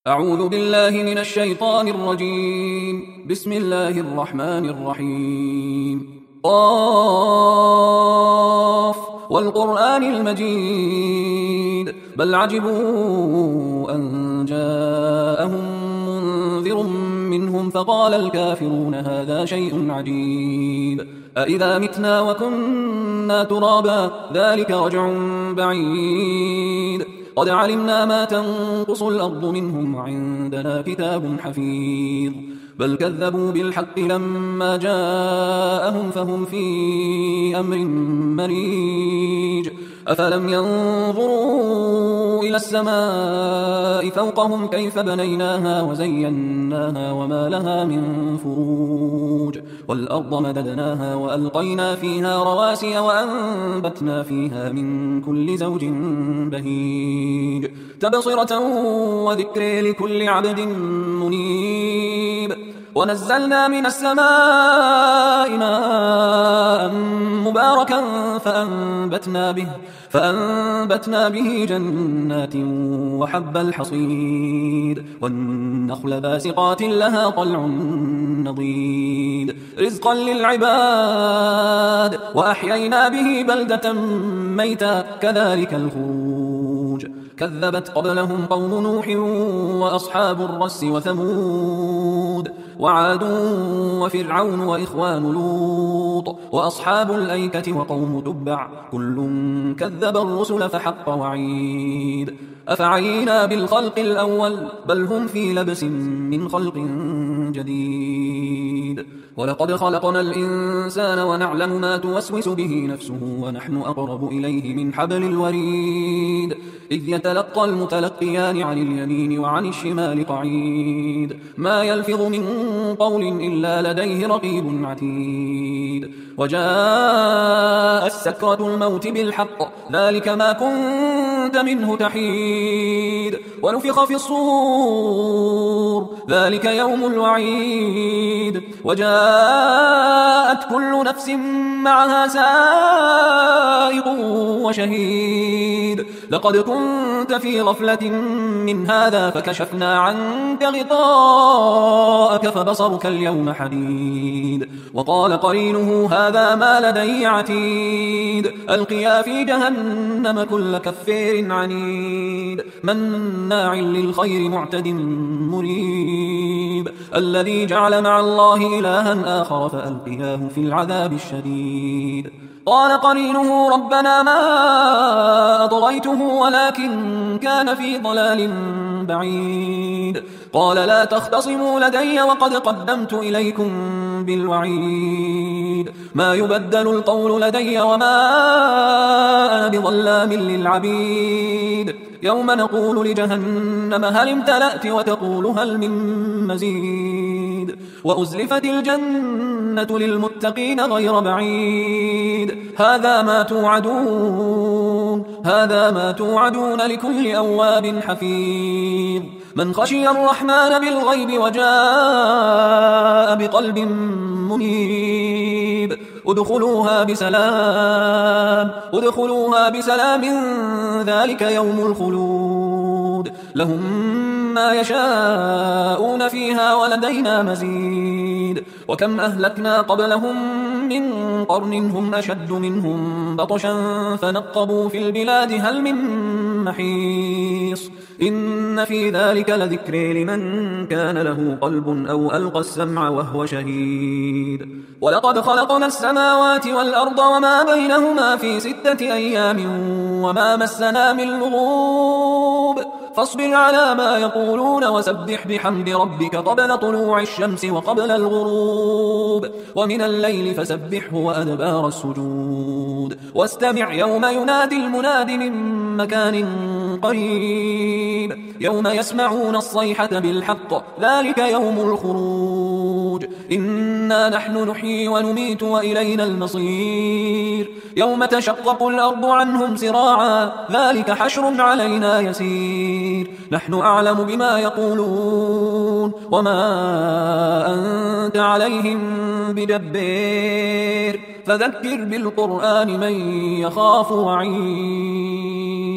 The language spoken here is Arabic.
أعوذ بالله من الشيطان الرجيم. بسم الله الرحمن الرحيم. قاف والقرآن المجيد بل عجبوا أن جاءهم منذر منهم فقال الكافرون هذا شيء عجيب أإذا متنا وكنا ترابا ذلك رجع بعيد قد علمنا ما تنقص الأرض منهم وعندنا كتاب حفيظ بل كذبوا بالحق لما جاءهم فهم في أمر مريج أفلم ينظروا إلى السماء فوقهم كيف بنيناها وزيناها وما لها من فروج والأرض مددناها وألقينا فيها رواسي وأنبتنا فيها من كل زوج بهيج تبصرة وذكر لكل عبد منيب ونزلنا من السماء ماء مباركا فأنبتنا به جنات وحب الحصيد والنخل باسقات لها طلع نضيد رزقا للعباد وأحيينا به بلدة ميتا كذلك الخروج كذبت قبلهم قوم نوح وأصحاب الرس وثمود وعاد وفرعون وإخوان لوط وأصحاب الأيكة وقوم تبع كل كذب الرسل فحق وعيد أفعينا بالخلق الأول بل هم في لبس من خلق جديد ولقد خلقنا الإنسان ونعلم ما توسوس به نفسه ونحن أقرب إليه من حبل الوريد إذ يتلقى المتلقيان عن اليمين وعن الشمال قعيد ما يلفظ من قول إلا لديه رقيب عتيد وجاء السكرة الموت بالحق ذلك ما كنت منه تحيد ونفخ في الصور ذلك يوم الوعيد وجاءت كل نفس معها سائق وشهيد لقد كنت في غفلة من هذا فكشفنا عنك غطاءك فبصرك اليوم حديد وقال قرينه هذا ما لدي عتيد ألقيا في جهنم كل كفير عنيد مناع للخير معتد مريب الذي جعل مع الله إلها آخر فألقياه في العذاب الشديد قال قرينه ربنا ما أطغيته ولكن كان في ضلال بعيد قال لا تختصموا لدي وقد قدمت إليكم بالوعيد ما يبدل القول لدي وما أنا بظلام للعبيد يوم نقول لجهنم هل امتلأت وتقول هل من مزيد وأزلفت الجنة للمتقين غير بعيد هذا ما توعدون لكل أواب حفيظ من خشي الرحمن بالغيب وجاء بقلب منيب ادخلوها بسلام ذلك يوم الخلود لهم ما يشاءون فيها ولدينا مزيد وكم أهلكنا قبلهم من قرن هم أشد منهم بطشا فنقبوا في البلاد هل من محيص إن في ذلك لذكر لمن كان له قلب أو ألقى السمع وهو شهيد ولقد خلقنا السماوات والأرض وما بينهما في 6 أيام وما مسنا من لغوب فاصبر على ما يقولون وسبح بحمد ربك قبل طلوع الشمس وقبل الغروب ومن الليل فسبحه وأدبار السجود واستمع يوم ينادي المناد من مكان قريب يوم يسمعون الصيحة بالحق ذلك يوم الخروج إنا نحن نحيي ونميت وإلينا المصير يوم تشقق الأرض عنهم سراعا ذلك حشر علينا يسير نحن أعلم بما يقولون وما أنت عليهم بجبار فذكر بالقرآن من يخاف وعيد